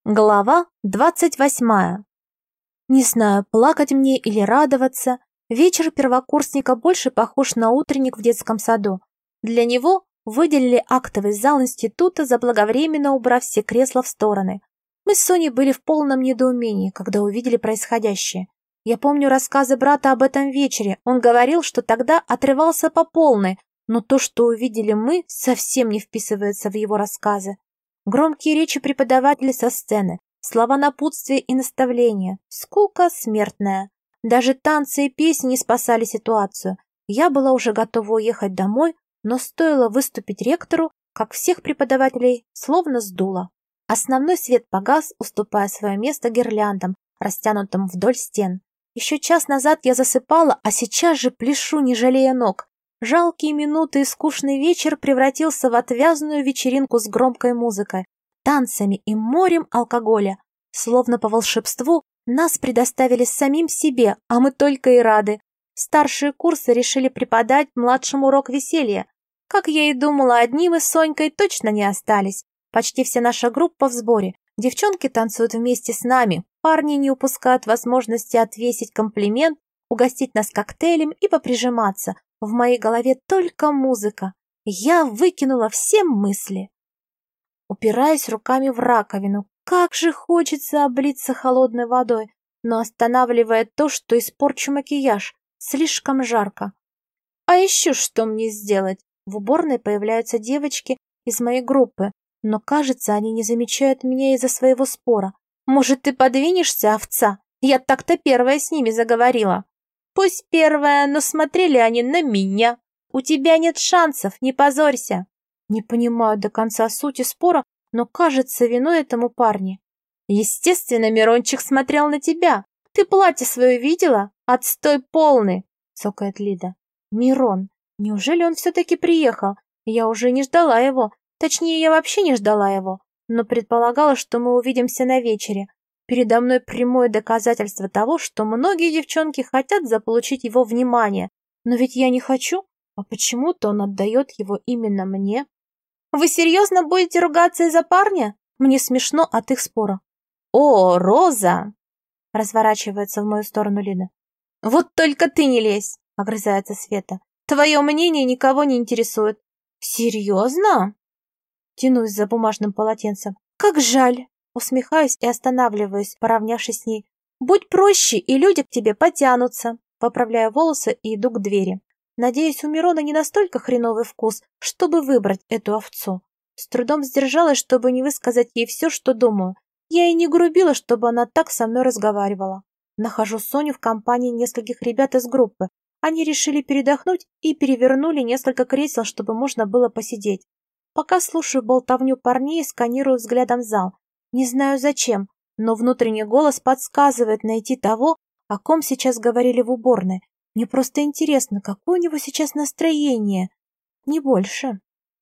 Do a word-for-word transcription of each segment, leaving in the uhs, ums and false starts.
Глава двадцать восьмая. Не знаю, плакать мне или радоваться. Вечер первокурсника больше похож на утренник в детском саду. Для него выделили актовый зал института, заблаговременно убрав все кресла в стороны. Мы с Соней были в полном недоумении, когда увидели происходящее. Я помню рассказы брата об этом вечере. Он говорил, что тогда отрывался по полной, но то, что увидели мы, совсем не вписывается в его рассказы. Громкие речи преподавателей со сцены, слова напутствия и наставления, скука смертная. Даже танцы и песни не спасали ситуацию. Я была уже готова уехать домой, но стоило выступить ректору, как всех преподавателей словно сдуло. Основной свет погас, уступая свое место гирляндам, растянутым вдоль стен. Еще час назад я засыпала, а сейчас же пляшу, не жалея ног. Жалкие минуты и скучный вечер превратился в отвязную вечеринку с громкой музыкой, танцами и морем алкоголя. Словно по волшебству нас предоставили самим себе, а мы только и рады. Старшие курсы решили преподать младшим урок веселья. Как я и думала, одни мы с Сонькой точно не остались. Почти вся наша группа в сборе. Девчонки танцуют вместе с нами, парни не упускают возможности отвесить комплимент, угостить нас коктейлем и поприжиматься. В моей голове только музыка. Я выкинула все мысли. Упираясь руками в раковину, как же хочется облиться холодной водой, но останавливает то, что испорчу макияж. Слишком жарко. А еще что мне сделать? В уборной появляются девочки из моей группы, но, кажется, они не замечают меня из-за своего спора. Может, ты подвинешься, овца? Я так-то первая с ними заговорила. Пусть первая, но смотрели они на меня. У тебя нет шансов, не позорься. Не понимаю до конца сути спора, но, кажется, виной этому парни. Естественно, Мирончик смотрел на тебя. Ты платье свое видела? Отстой полный, цокает Лида. Мирон, неужели он все-таки приехал? Я уже не ждала его. Точнее, я вообще не ждала его, но предполагала, что мы увидимся на вечере. Передо мной прямое доказательство того, что многие девчонки хотят заполучить его внимание. Но ведь я не хочу, а почему-то он отдает его именно мне. Вы серьезно будете ругаться из-за парня? Мне смешно от их спора. О, Роза! Разворачивается в мою сторону Лида. Вот только ты не лезь, огрызается Света. Твое мнение никого не интересует. Серьезно? Тянусь за бумажным полотенцем. Как жаль. Усмехаюсь и останавливаюсь, поравнявшись с ней. «Будь проще, и люди к тебе потянутся». Поправляю волосы и иду к двери. Надеюсь, у Мирона не настолько хреновый вкус, чтобы выбрать эту овцу. С трудом сдержалась, чтобы не высказать ей все, что думаю. Я и не грубила, чтобы она так со мной разговаривала. Нахожу Соню в компании нескольких ребят из группы. Они решили передохнуть и перевернули несколько кресел, чтобы можно было посидеть. Пока слушаю болтовню парней, сканирую взглядом зал. Не знаю зачем, но внутренний голос подсказывает найти того, о ком сейчас говорили в уборной. Мне просто интересно, какое у него сейчас настроение. Не больше.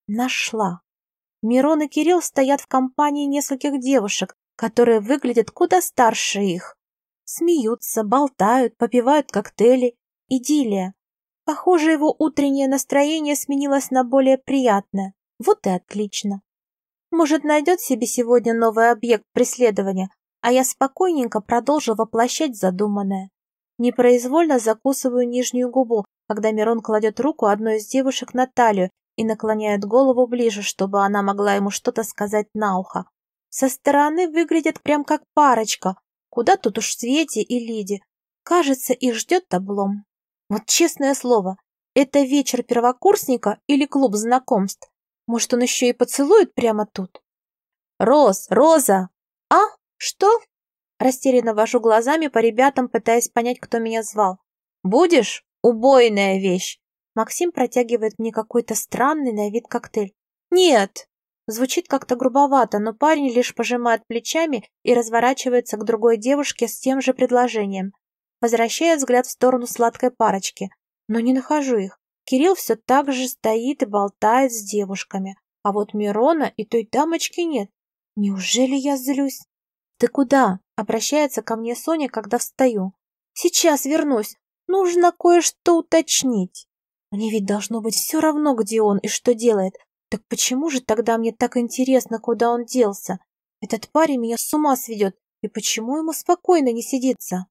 Нашла. Мирон и Кирилл стоят в компании нескольких девушек, которые выглядят куда старше их. Смеются, болтают, попивают коктейли. Идиллия. Похоже, его утреннее настроение сменилось на более приятное. Вот и отлично. Может, найдет себе сегодня новый объект преследования, а я спокойненько продолжу воплощать задуманное. Непроизвольно закусываю нижнюю губу, когда Мирон кладет руку одной из девушек на талию и наклоняет голову ближе, чтобы она могла ему что-то сказать на ухо. Со стороны выглядят прям как парочка. Куда тут уж Свете и Лиде. Кажется, их ждет облом. Вот честное слово, это вечер первокурсника или клуб знакомств? Может, он еще и поцелует прямо тут? Роз, Роза! А? Что? Растерянно вожу глазами по ребятам, пытаясь понять, кто меня звал. Будешь? Убойная вещь. Максим протягивает мне какой-то странный на вид коктейль. Нет. Звучит как-то грубовато, но парень лишь пожимает плечами и разворачивается к другой девушке с тем же предложением. Возвращаю взгляд в сторону сладкой парочки, но не нахожу их. Кирилл все так же стоит и болтает с девушками, а вот Мирона и той дамочки нет. Неужели я злюсь? Ты куда? Обращается ко мне Соня, когда встаю. Сейчас вернусь. Нужно кое-что уточнить. Мне ведь должно быть все равно, где он и что делает. Так почему же тогда мне так интересно, куда он делся? Этот парень меня с ума сведет, и почему ему спокойно не сидится?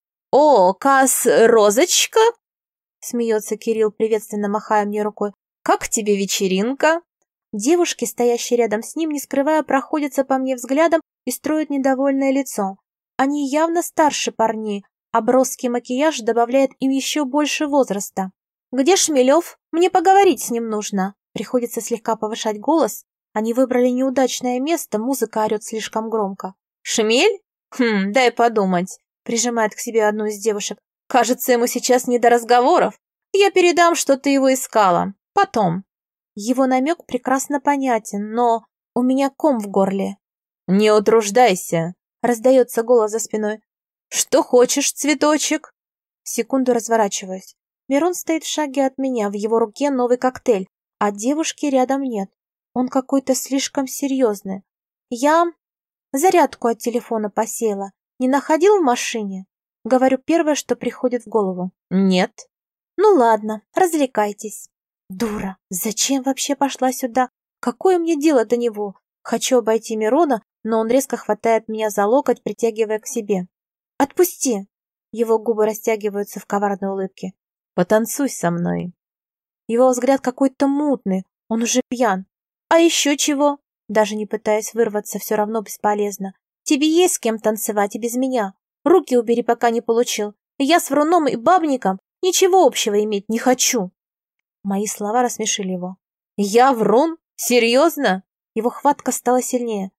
«О, Кас, Розочка!» — смеется Кирилл, приветственно махая мне рукой. «Как тебе вечеринка?» Девушки, стоящие рядом с ним, не скрывая, проходятся по мне взглядом и строят недовольное лицо. Они явно старше парней, а броский макияж добавляет им еще больше возраста. «Где Шмелев? Мне поговорить с ним нужно!» Приходится слегка повышать голос. Они выбрали неудачное место, музыка орет слишком громко. «Шмель? Хм, дай подумать», — прижимает к себе одну из девушек. «Кажется, ему сейчас не до разговоров. Я передам, что ты его искала. Потом». Его намек прекрасно понятен, но у меня ком в горле. «Не утруждайся», — раздается голос за спиной. «Что хочешь, цветочек?» Секунду разворачиваюсь. Мирон стоит в шаге от меня, в его руке новый коктейль, а девушки рядом нет. Он какой-то слишком серьезный. Я зарядку от телефона посеяла. Не находил в машине? Говорю первое, что приходит в голову. «Нет». «Ну ладно, развлекайтесь». Дура, зачем вообще пошла сюда? Какое мне дело до него? Хочу обойти Мирона, но он резко хватает меня за локоть, притягивая к себе. «Отпусти!» Его губы растягиваются в коварной улыбке. «Потанцуй со мной». Его взгляд какой-то мутный, он уже пьян. «А еще чего?» Даже не пытаясь вырваться, все равно бесполезно. «Тебе есть с кем танцевать и без меня. Руки убери, пока не получил. Я с вруном и бабником ничего общего иметь не хочу». Мои слова рассмешили его. «Я врун? Серьезно?» Его хватка стала сильнее.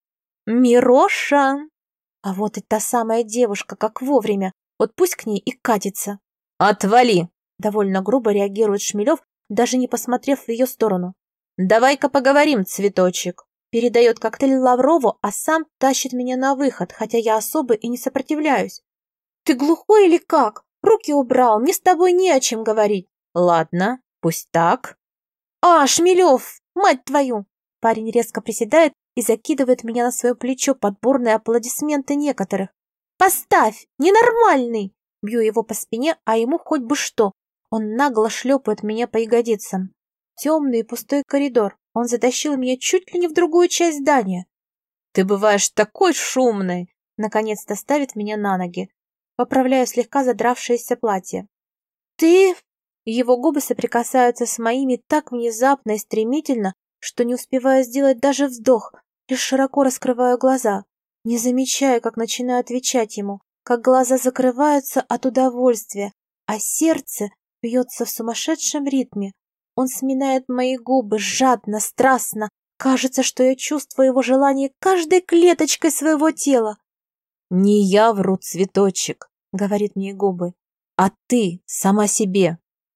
«Мироша!» А вот и та самая девушка, как вовремя. Вот пусть к ней и катится. «Отвали!» Довольно грубо реагирует Шмелев, даже не посмотрев в ее сторону. «Давай-ка поговорим, цветочек!» Передает коктейль Лаврову, а сам тащит меня на выход, хотя я особо и не сопротивляюсь. «Ты глухой или как? Руки убрал, мне с тобой не о чем говорить». «Ладно, пусть так». «А, Шмелев, мать твою!» Парень резко приседает и закидывает меня на свое плечо под бурные аплодисменты некоторых. «Поставь! Ненормальный!» Бью его по спине, а ему хоть бы что. Он нагло шлепает меня по ягодицам. Темный и пустой коридор. Он затащил меня чуть ли не в другую часть здания. «Ты бываешь такой шумной!» Наконец-то ставит меня на ноги. Поправляю слегка задравшееся платье. «Ты...» Его губы соприкасаются с моими так внезапно и стремительно, что не успеваю сделать даже вздох, лишь широко раскрываю глаза, не замечая, как начинаю отвечать ему, как глаза закрываются от удовольствия, а сердце бьется в сумасшедшем ритме. Он сминает мои губы жадно, страстно. Кажется, что я чувствую его желание каждой клеточкой своего тела. «Не я вру, цветочек», — говорит мне губы, — «а ты сама себе».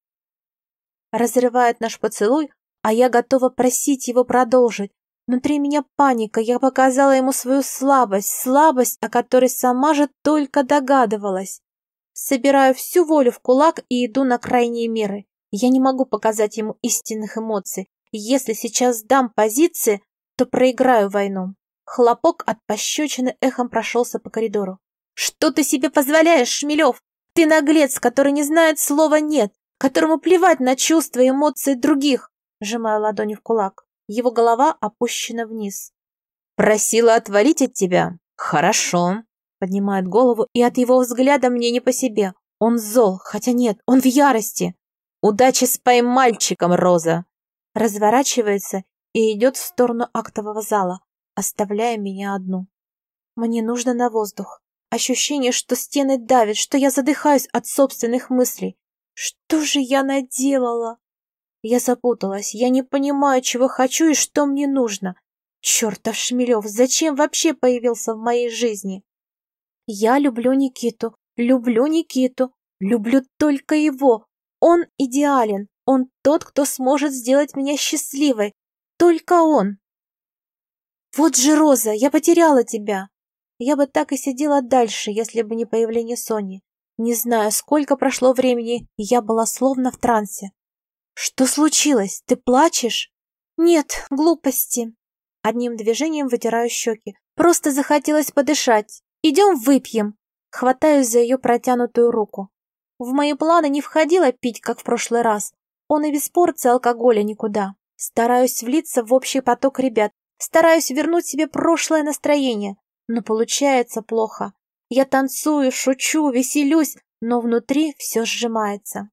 Разрывает наш поцелуй, а я готова просить его продолжить. Внутри меня паника, я показала ему свою слабость, слабость, о которой сама же только догадывалась. Собираю всю волю в кулак и иду на крайние меры. Я не могу показать ему истинных эмоций. Если сейчас сдам позиции, то проиграю войну. Хлопок от пощечины эхом прошелся по коридору. «Что ты себе позволяешь, Шмелев? Ты наглец, который не знает слова «нет», которому плевать на чувства и эмоции других!» Сжимаю ладони в кулак. Его голова опущена вниз. «Просила отвалить от тебя? Хорошо!» Поднимает голову, и от его взгляда мне не по себе. Он зол, хотя нет, он в ярости. «Удачи с твоим мальчиком, Роза!» Разворачивается и идет в сторону актового зала, оставляя меня одну. Мне нужно на воздух. Ощущение, что стены давят, что я задыхаюсь от собственных мыслей. Что же я наделала? Я запуталась, я не понимаю, чего хочу и что мне нужно. Чертов Шмелев, зачем вообще появился в моей жизни? Я люблю Никиту, люблю Никиту, люблю только его. Он идеален, он тот, кто сможет сделать меня счастливой. Только он. Вот же, Роза, я потеряла тебя. Я бы так и сидела дальше, если бы не появление Сони. Не знаю, сколько прошло времени, и я была словно в трансе. Что случилось? Ты плачешь? Нет, глупости. Одним движением вытираю щеки. Просто захотелось подышать. Идем выпьем. Хватаюсь за ее протянутую руку. В мои планы не входило пить, как в прошлый раз. Он и без порции алкоголя никуда. Стараюсь влиться в общий поток ребят, Стараюсь вернуть себе прошлое настроение, но получается плохо. Я танцую, шучу, веселюсь, но внутри все сжимается.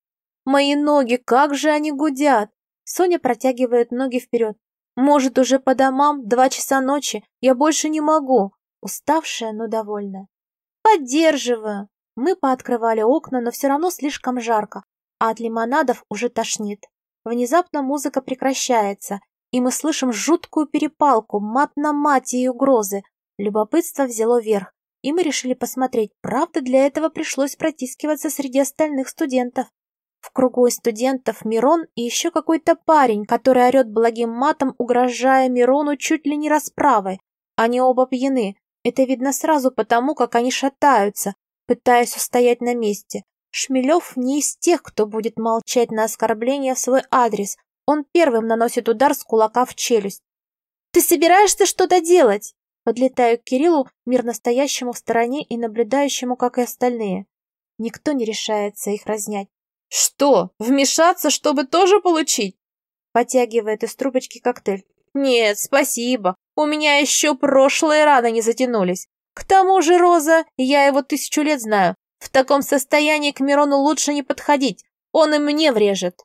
Мои ноги, как же они гудят! Соня протягивает ноги вперед. Может, уже по домам, два часа ночи, я больше не могу. Уставшая, но довольная. Поддерживаю. Мы пооткрывали окна, но все равно слишком жарко, а от лимонадов уже тошнит. Внезапно музыка прекращается, и мы слышим жуткую перепалку, мат на мате и угрозы. Любопытство взяло верх, и мы решили посмотреть, правда для этого пришлось протискиваться среди остальных студентов. В кругу из студентов Мирон и еще какой-то парень, который орет благим матом, угрожая Мирону чуть ли не расправой. Они оба пьяны. Это видно сразу потому, как они шатаются, пытаясь устоять на месте. Шмелев не из тех, кто будет молчать на оскорбление в свой адрес. Он первым наносит удар с кулака в челюсть. «Ты собираешься что-то делать?» Подлетаю к Кириллу, мирно стоящему в стороне и наблюдающему, как и остальные. Никто не решается их разнять. «Что, вмешаться, чтобы тоже получить?» Потягивает из трубочки коктейль. «Нет, спасибо. У меня еще прошлые раны не затянулись. К тому же, Роза, я его тысячу лет знаю. В таком состоянии к Мирону лучше не подходить. Он и мне врежет».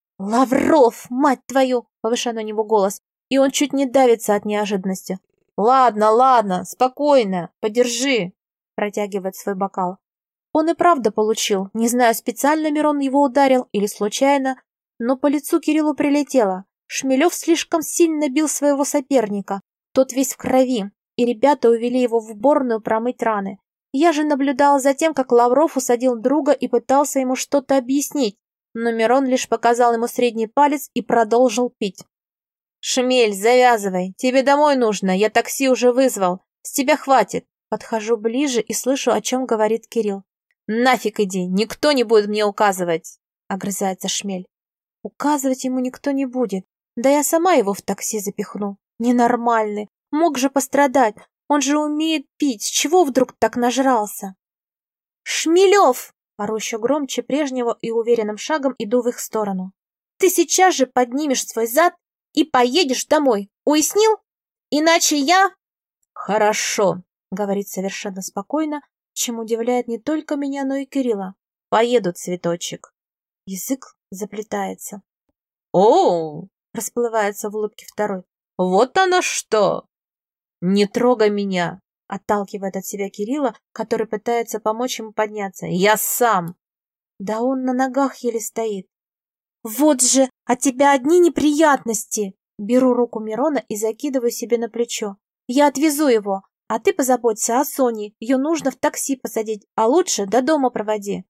«Лавров, мать твою!» — повышаю на него голос, и он чуть не давится от неожиданности. «Ладно, ладно, спокойно, подержи», — протягивает свой бокал. Он и правда получил, не знаю, специально Мирон его ударил или случайно, но по лицу Кириллу прилетело. Шмелев слишком сильно бил своего соперника, тот весь в крови, и ребята увели его в уборную промыть раны. Я же наблюдала за тем, как Лавров усадил друга и пытался ему что-то объяснить, но Мирон лишь показал ему средний палец и продолжил пить. «Шмель, завязывай, тебе домой нужно, я такси уже вызвал, с тебя хватит». Подхожу ближе и слышу, о чем говорит Кирилл. «Нафиг иди, никто не будет мне указывать», — огрызается Шмель. Указывать ему никто не будет, да я сама его в такси запихну. Ненормальный, мог же пострадать, он же умеет пить, с чего вдруг так нажрался? «Шмелев!» — ору еще громче прежнего и уверенным шагом иду в их сторону. «Ты сейчас же поднимешь свой зад и поедешь домой, уяснил? Иначе я...» «Хорошо», — говорит совершенно спокойно, чем удивляет не только меня, но и Кирилла. «Поеду, цветочек». Язык заплетается. «Оу!» — расплывается в улыбке второй. «Вот оно что!» «Не трогай меня!» — отталкивает от себя Кирилла, который пытается помочь ему подняться. «Я сам!» Да он на ногах еле стоит. «Вот же, от тебя одни неприятности!» Беру руку Мирона и закидываю себе на плечо. «Я отвезу его, а ты позаботься о Соне. Ее нужно в такси посадить, а лучше до дома проводи».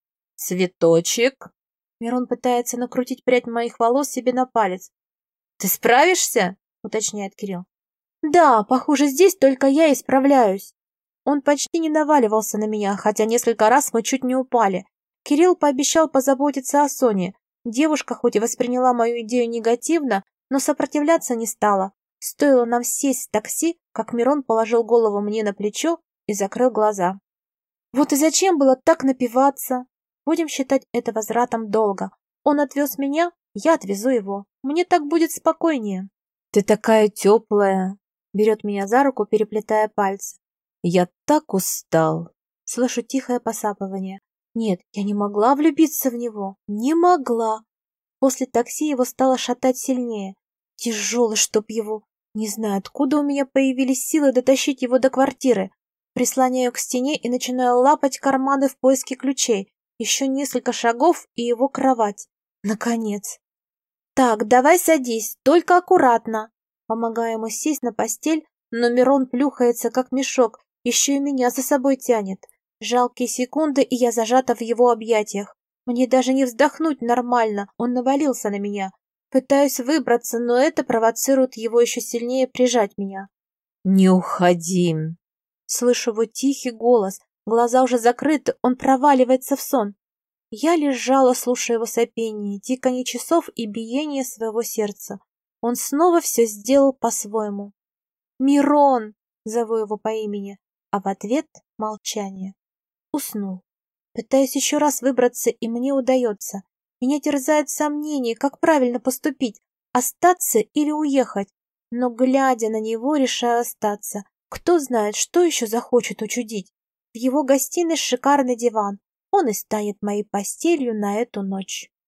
«Цветочек!» Мирон пытается накрутить прядь моих волос себе на палец. «Ты справишься?» — уточняет Кирилл. «Да, похоже, здесь только я и справляюсь». Он почти не наваливался на меня, хотя несколько раз мы чуть не упали. Кирилл пообещал позаботиться о Соне. Девушка хоть и восприняла мою идею негативно, но сопротивляться не стала. Стоило нам сесть в такси, как Мирон положил голову мне на плечо и закрыл глаза. Вот и зачем было так напиваться? Будем считать это возвратом долга. Он отвез меня, я отвезу его. Мне так будет спокойнее. «Ты такая теплая!» Берет меня за руку, переплетая пальцы. «Я так устал!» Слышу тихое посапывание. Нет, я не могла влюбиться в него. Не могла. После такси его стало шатать сильнее. Тяжелый, чтоб его. Не знаю, откуда у меня появились силы дотащить его до квартиры. Прислоняю к стене и начинаю лапать карманы в поиске ключей. Еще несколько шагов и его кровать. Наконец. «Так, давай садись, только аккуратно». Помогаю ему сесть на постель, но Мирон плюхается, как мешок, еще и меня за собой тянет. Жалкие секунды, и я зажата в его объятиях. Мне даже не вздохнуть нормально, он навалился на меня. Пытаюсь выбраться, но это провоцирует его еще сильнее прижать меня. «Не уходи!» Слышу его тихий голос, глаза уже закрыты, он проваливается в сон. Я лежала, слушая его сопение, тиканье часов и биение своего сердца. Он снова все сделал по-своему. «Мирон!» — зову его по имени, а в ответ — молчание. Уснул. Пытаюсь еще раз выбраться, и мне удается. Меня терзает сомнение, как правильно поступить, остаться или уехать. Но, глядя на него, решаю остаться. Кто знает, что еще захочет учудить. В его гостиной шикарный диван. Он и станет моей постелью на эту ночь.